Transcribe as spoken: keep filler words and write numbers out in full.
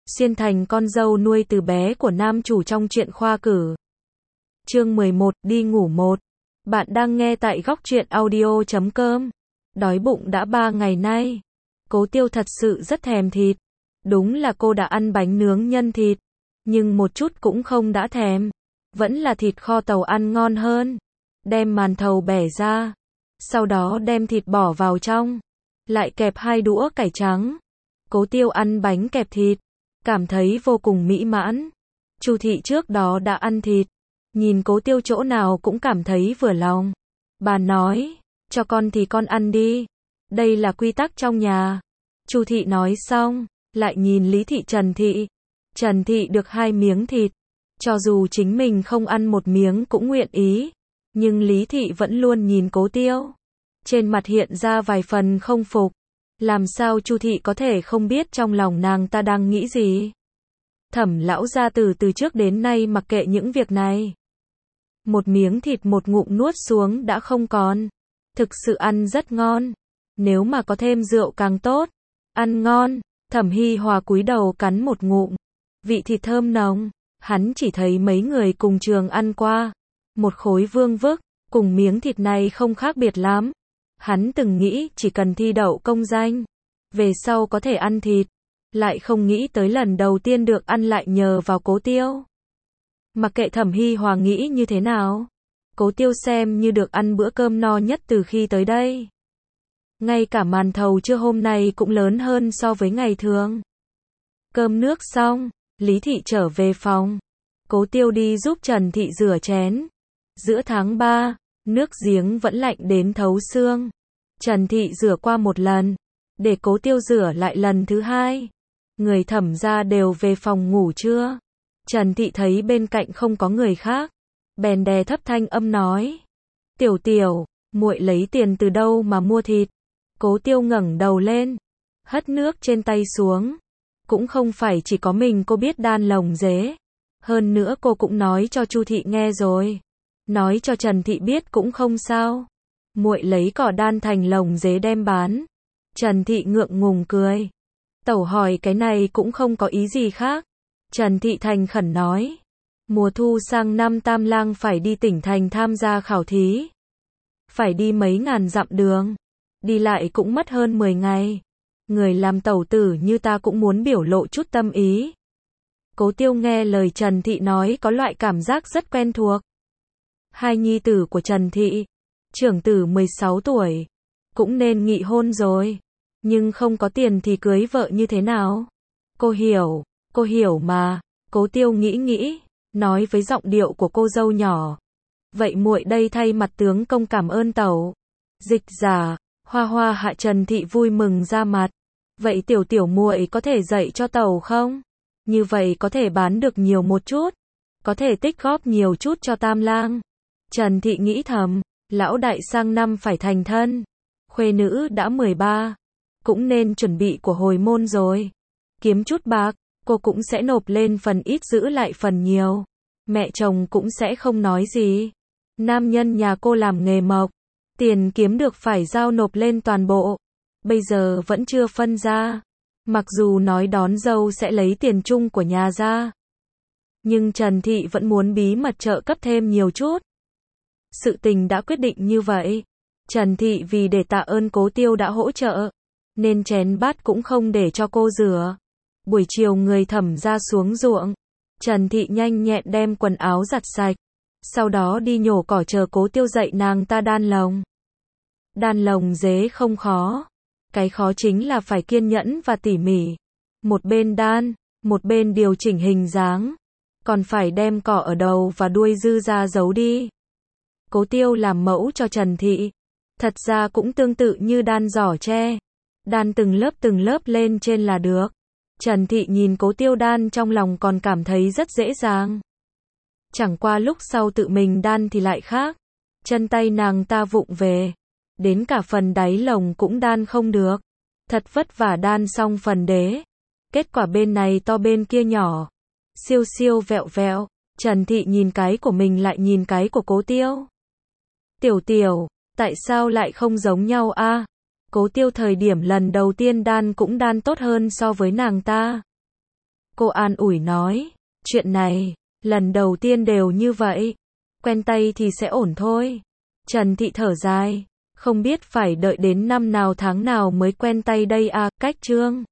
xuyên thành con dâu nuôi từ bé của nam chủ trong truyện khoa cử. Chương mười một, đi ngủ một. Bạn đang nghe tại góc truyện audio chấm com. Đói bụng đã ba ngày nay. Cố Tiêu thật sự rất thèm thịt. Đúng là cô đã ăn bánh nướng nhân thịt, nhưng một chút cũng không đã thèm. Vẫn là thịt kho tàu ăn ngon hơn. Đem màn thầu bẻ ra, sau đó đem thịt bỏ vào trong, lại kẹp hai đũa cải trắng. Cố Tiêu ăn bánh kẹp thịt, cảm thấy vô cùng mỹ mãn. Chu thị trước đó đã ăn thịt, nhìn Cố Tiêu chỗ nào cũng cảm thấy vừa lòng. Bà nói, cho con thì con ăn đi, đây là quy tắc trong nhà. Chu thị nói xong, lại nhìn Lý thị Trần thị. Trần thị được hai miếng thịt, cho dù chính mình không ăn một miếng cũng nguyện ý. Nhưng Lý thị vẫn luôn nhìn Cố Tiêu, trên mặt hiện ra vài phần không phục. Làm sao Chu thị có thể không biết trong lòng nàng ta đang nghĩ gì? Thẩm lão gia tử từ trước đến nay mặc kệ những việc này. Một miếng thịt một ngụm nuốt xuống đã không còn. Thực sự ăn rất ngon. Nếu mà có thêm rượu càng tốt. Ăn ngon. Thẩm Hi Hòa cúi đầu cắn một ngụm. Vị thịt thơm nồng. Hắn chỉ thấy mấy người cùng trường ăn qua. Một khối vương vức, cùng miếng thịt này không khác biệt lắm. Hắn từng nghĩ chỉ cần thi đậu công danh, về sau có thể ăn thịt. Lại không nghĩ tới lần đầu tiên được ăn lại nhờ vào Cố Tiêu. Mặc kệ Thẩm Hi Hòa nghĩ như thế nào, Cố Tiêu xem như được ăn bữa cơm no nhất từ khi tới đây. Ngay cả màn thầu trưa hôm nay cũng lớn hơn so với ngày thường. Cơm nước xong, Lý thị trở về phòng. Cố Tiêu đi giúp Trần thị rửa chén. Giữa tháng ba, nước giếng vẫn lạnh đến thấu xương. Trần thị rửa qua một lần, để Cố Tiêu rửa lại lần thứ hai. Người Thẩm gia đều về phòng ngủ chưa? Trần thị thấy bên cạnh không có người khác, bèn đè thấp thanh âm nói: "Tiểu Tiểu, muội lấy tiền từ đâu mà mua thịt?" Cố Tiêu ngẩng đầu lên, hất nước trên tay xuống. Cũng không phải chỉ có mình cô biết đan lồng dế, hơn nữa cô cũng nói cho Chu thị nghe rồi. Nói cho Trần thị biết cũng không sao. Muội lấy cỏ đan thành lồng dế đem bán. Trần thị ngượng ngùng cười. Tẩu hỏi cái này cũng không có ý gì khác. Trần thị thành khẩn nói. Mùa thu sang năm Tam Lang phải đi tỉnh thành tham gia khảo thí. Phải đi mấy ngàn dặm đường. Đi lại cũng mất hơn mười ngày. Người làm tẩu tử như ta cũng muốn biểu lộ chút tâm ý. Cố Tiêu nghe lời Trần thị nói có loại cảm giác rất quen thuộc. Hai nhi tử của Trần thị, trưởng tử mười sáu tuổi, cũng nên nghị hôn rồi. Nhưng không có tiền thì cưới vợ như thế nào? Cô hiểu, cô hiểu mà. Cố Tiêu nghĩ nghĩ, nói với giọng điệu của cô dâu nhỏ. Vậy muội đây thay mặt tướng công cảm ơn tẩu. Dịch giả, Hoa Hoa hạ Trần thị vui mừng ra mặt. Vậy tiểu tiểu muội có thể dạy cho tẩu không? Như vậy có thể bán được nhiều một chút, có thể tích góp nhiều chút cho Tam Lang. Trần thị nghĩ thầm, lão đại sang năm phải thành thân, khuê nữ đã mười ba, cũng nên chuẩn bị của hồi môn rồi. Kiếm chút bạc, cô cũng sẽ nộp lên phần ít giữ lại phần nhiều. Mẹ chồng cũng sẽ không nói gì. Nam nhân nhà cô làm nghề mộc, tiền kiếm được phải giao nộp lên toàn bộ. Bây giờ vẫn chưa phân ra. Mặc dù nói đón dâu sẽ lấy tiền chung của nhà ra, nhưng Trần thị vẫn muốn bí mật trợ cấp thêm nhiều chút. Sự tình đã quyết định như vậy. Trần thị vì để tạ ơn Cố Tiêu đã hỗ trợ, nên chén bát cũng không để cho cô rửa. Buổi chiều người Thẩm ra xuống ruộng. Trần thị nhanh nhẹn đem quần áo giặt sạch, sau đó đi nhổ cỏ chờ Cố Tiêu dạy nàng ta đan lồng. Đan lồng dế không khó. Cái khó chính là phải kiên nhẫn và tỉ mỉ. Một bên đan, một bên điều chỉnh hình dáng. Còn phải đem cỏ ở đầu và đuôi dư ra giấu đi. Cố Tiêu làm mẫu cho Trần thị. Thật ra cũng tương tự như đan giỏ tre. Đan từng lớp từng lớp lên trên là được. Trần thị nhìn Cố Tiêu đan trong lòng còn cảm thấy rất dễ dàng. Chẳng qua lúc sau tự mình đan thì lại khác. Chân tay nàng ta vụng về. Đến cả phần đáy lồng cũng đan không được. Thật vất vả đan xong phần đế. Kết quả bên này to bên kia nhỏ. Siêu siêu vẹo vẹo. Trần thị nhìn cái của mình lại nhìn cái của Cố Tiêu. Tiểu Tiểu, tại sao lại không giống nhau a? À? Cố Tiêu thời điểm lần đầu tiên đan cũng đan tốt hơn so với nàng ta. Cô an ủi nói, chuyện này, lần đầu tiên đều như vậy. Quen tay thì sẽ ổn thôi. Trần Thị thở dài, không biết phải đợi đến năm nào tháng nào mới quen tay đây à, cách Trương